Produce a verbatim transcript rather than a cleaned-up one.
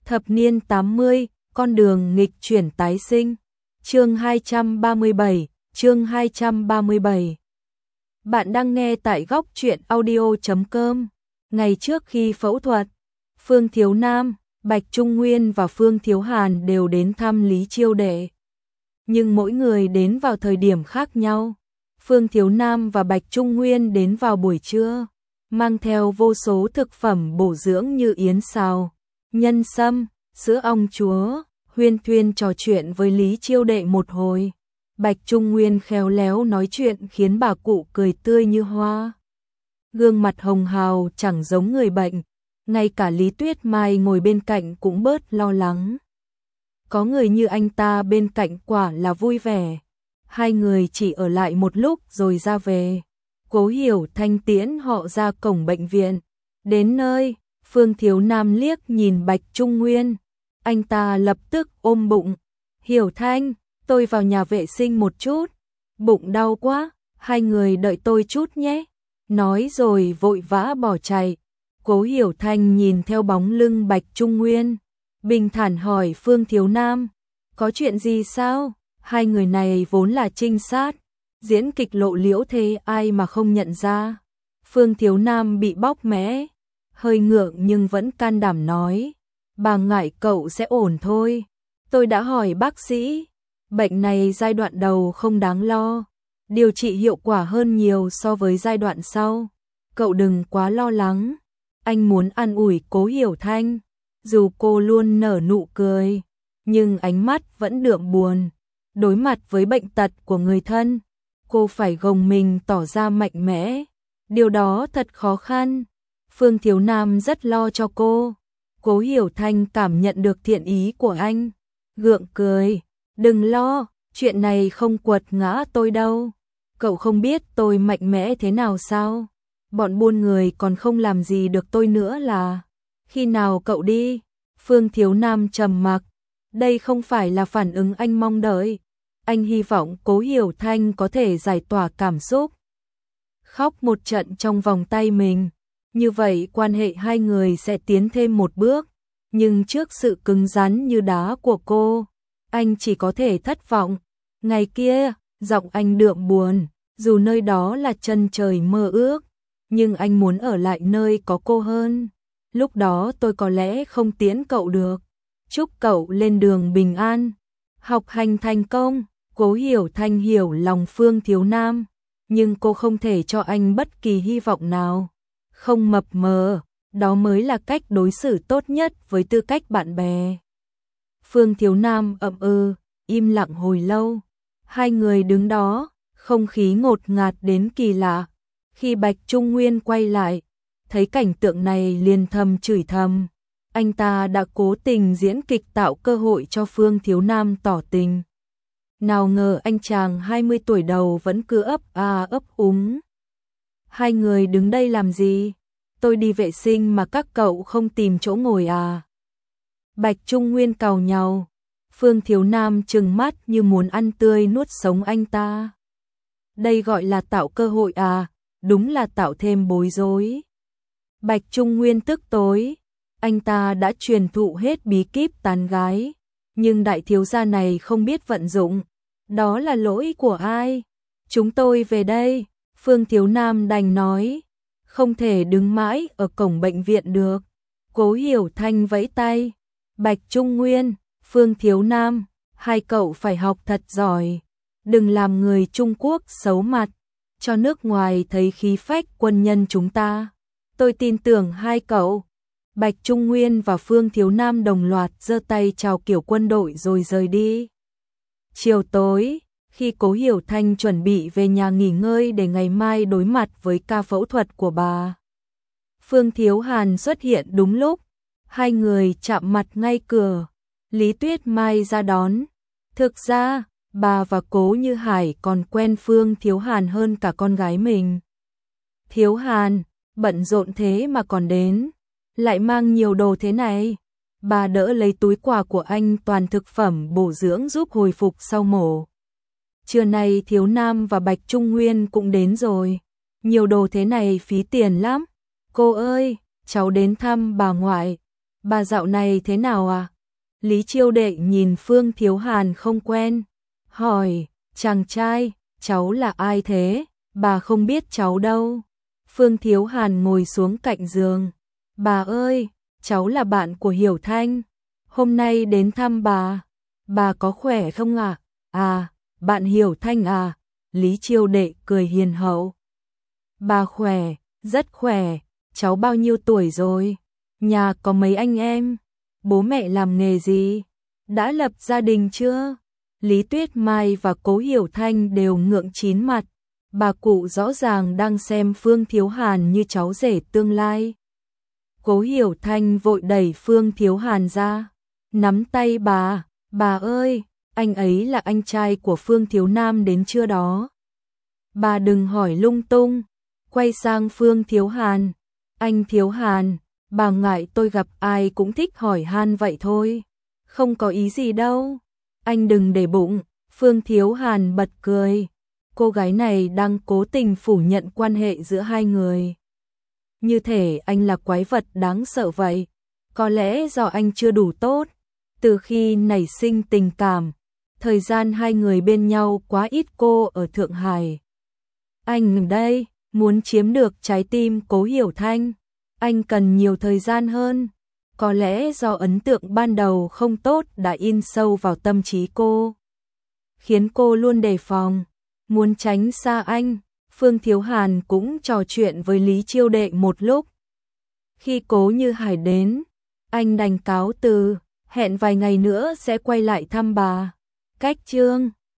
Thập niên tám mươi, con đường nghịch chuyển tái sinh. Chương hai trăm ba mươi bảy, chương hai trăm ba mươi bảy. Bạn đang nghe tại góc truyện audio chấm com. Ngày trước khi phẫu thuật, Phương Thiếu Nam, Bạch Trung Nguyên và Phương Thiếu Hàn đều đến thăm Lý Chiêu Đệ. Nhưng mỗi người đến vào thời điểm khác nhau. Phương Thiếu Nam và Bạch Trung Nguyên đến vào buổi trưa, mang theo vô số thực phẩm bổ dưỡng như yến xào, nhân sâm, sữa ong chúa. Huyên thuyên trò chuyện với Lý Chiêu Đệ một hồi. Bạch Trung Nguyên khéo léo nói chuyện khiến bà cụ cười tươi như hoa. Gương mặt hồng hào chẳng giống người bệnh. Ngay cả Lý Tuyết Mai ngồi bên cạnh cũng bớt lo lắng. Có người như anh ta bên cạnh quả là vui vẻ. Hai người chỉ ở lại một lúc rồi ra về. Cố Hiểu Thanh tiễn họ ra cổng bệnh viện. Đến nơi, Phương Thiếu Nam liếc nhìn Bạch Trung Nguyên. Anh ta lập tức ôm bụng. Hiểu Thanh, tôi vào nhà vệ sinh một chút. Bụng đau quá, hai người đợi tôi chút nhé. Nói rồi vội vã bỏ chạy. Cố Hiểu Thanh nhìn theo bóng lưng Bạch Trung Nguyên. Bình thản hỏi Phương Thiếu Nam. Có chuyện gì sao? Hai người này vốn là trinh sát. Diễn kịch lộ liễu thế ai mà không nhận ra. Phương Thiếu Nam bị bóc mẽ. Hơi ngượng nhưng vẫn can đảm nói. Bà ngại cậu sẽ ổn thôi. Tôi đã hỏi bác sĩ. Bệnh này giai đoạn đầu không đáng lo. Điều trị hiệu quả hơn nhiều so với giai đoạn sau. Cậu đừng quá lo lắng. Anh muốn an ủi Cố Hiểu Thanh. Dù cô luôn nở nụ cười, nhưng ánh mắt vẫn đượm buồn. Đối mặt với bệnh tật của người thân, cô phải gồng mình tỏ ra mạnh mẽ. Điều đó thật khó khăn. Phương Thiếu Nam rất lo cho cô. Cố Hiểu Thanh cảm nhận được thiện ý của anh. Gượng cười. Đừng lo, chuyện này không quật ngã tôi đâu. Cậu không biết tôi mạnh mẽ thế nào sao? Bọn buôn người còn không làm gì được tôi nữa là. Khi nào cậu đi? Phương Thiếu Nam trầm mặc. Đây không phải là phản ứng anh mong đợi. Anh hy vọng Cố Hiểu Thanh có thể giải tỏa cảm xúc. Khóc một trận trong vòng tay mình. Như vậy quan hệ hai người sẽ tiến thêm một bước. Nhưng trước sự cứng rắn như đá của cô, anh chỉ có thể thất vọng. Ngày kia, giọng anh đượm buồn. Dù nơi đó là chân trời mơ ước, nhưng anh muốn ở lại nơi có cô hơn. Lúc đó tôi có lẽ không tiễn cậu được. Chúc cậu lên đường bình an, học hành thành công. Cố Hiểu Thanh hiểu lòng Phương Thiếu Nam, nhưng cô không thể cho anh bất kỳ hy vọng nào. Không mập mờ, đó mới là cách đối xử tốt nhất với tư cách bạn bè. Phương Thiếu Nam ậm ừ, im lặng hồi lâu. Hai người đứng đó, không khí ngột ngạt đến kỳ lạ. Khi Bạch Trung Nguyên quay lại, thấy cảnh tượng này liền thầm chửi thầm. Anh ta đã cố tình diễn kịch tạo cơ hội cho Phương Thiếu Nam tỏ tình. Nào ngờ anh chàng hai mươi tuổi đầu vẫn cứ ấp à ấp úng. Hai người đứng đây làm gì? Tôi đi vệ sinh mà các cậu không tìm chỗ ngồi à? Bạch Trung Nguyên càu nhàu. Phương Thiếu Nam trừng mắt như muốn ăn tươi nuốt sống anh ta. Đây gọi là tạo cơ hội à? Đúng là tạo thêm bối rối. Bạch Trung Nguyên tức tối. Anh ta đã truyền thụ hết bí kíp tán gái. Nhưng đại thiếu gia này không biết vận dụng. Đó là lỗi của ai? Chúng tôi về đây. Phương Thiếu Nam đành nói. Không thể đứng mãi ở cổng bệnh viện được. Cố Hiểu Thanh vẫy tay. Bạch Trung Nguyên, Phương Thiếu Nam, hai cậu phải học thật giỏi. Đừng làm người Trung Quốc xấu mặt. Cho nước ngoài thấy khí phách quân nhân chúng ta. Tôi tin tưởng hai cậu. Bạch Trung Nguyên và Phương Thiếu Nam đồng loạt giơ tay chào kiểu quân đội rồi rời đi. Chiều tối, khi Cố Hiểu Thanh chuẩn bị về nhà nghỉ ngơi để ngày mai đối mặt với ca phẫu thuật của bà, Phương Thiếu Hàn xuất hiện đúng lúc. Hai người chạm mặt ngay cửa. Lý Tuyết Mai ra đón. Thực ra, bà và Cố Như Hải còn quen Phương Thiếu Hàn hơn cả con gái mình. Thiếu Hàn, bận rộn thế mà còn đến, lại mang nhiều đồ thế này. Bà đỡ lấy túi quà của anh toàn thực phẩm bổ dưỡng giúp hồi phục sau mổ. Trưa nay Thiếu Nam và Bạch Trung Nguyên cũng đến rồi. Nhiều đồ thế này phí tiền lắm. Cô ơi, cháu đến thăm bà ngoại. bà dạo này thế nào à? Lý Chiêu Đệ nhìn Phương Thiếu Hàn không quen, hỏi, chàng trai, cháu là ai thế? Bà không biết cháu đâu. Phương Thiếu Hàn ngồi xuống cạnh giường. Bà ơi, cháu là bạn của Hiểu Thanh. Hôm nay đến thăm bà. Bà có khỏe không ạ? À? à, bạn Hiểu Thanh à? Lý Chiêu Đệ cười hiền hậu. Bà khỏe, rất khỏe. Cháu bao nhiêu tuổi rồi? Nhà có mấy anh em? Bố mẹ làm nghề gì? Đã lập gia đình chưa? Lý Tuyết Mai và Cố Hiểu Thanh đều ngượng chín mặt. Bà cụ rõ ràng đang xem Phương Thiếu Hàn như cháu rể tương lai. Cố Hiểu Thanh vội đẩy Phương Thiếu Hàn ra, nắm tay bà, bà ơi, anh ấy là anh trai của Phương Thiếu Nam đến chưa đó? Bà đừng hỏi lung tung, quay sang Phương Thiếu Hàn, anh Thiếu Hàn, bà ngại tôi gặp ai cũng thích hỏi han vậy thôi, không có ý gì đâu, anh đừng để bụng. Phương Thiếu Hàn bật cười, cô gái này đang cố tình phủ nhận quan hệ giữa hai người. Như thể anh là quái vật đáng sợ vậy. Có lẽ do anh chưa đủ tốt. Từ khi nảy sinh tình cảm, thời gian hai người bên nhau quá ít cô ở Thượng Hải. Anh đây, muốn chiếm được trái tim Cố Hiểu Thanh. Anh cần nhiều thời gian hơn. Có lẽ do ấn tượng ban đầu không tốt đã in sâu vào tâm trí cô, khiến cô luôn đề phòng, muốn tránh xa anh. Phương Thiếu Hàn cũng trò chuyện với Lý Chiêu Đệ một lúc. Khi Cố Như Hải đến, anh đành cáo từ, hẹn vài ngày nữa sẽ quay lại thăm bà. Cách chương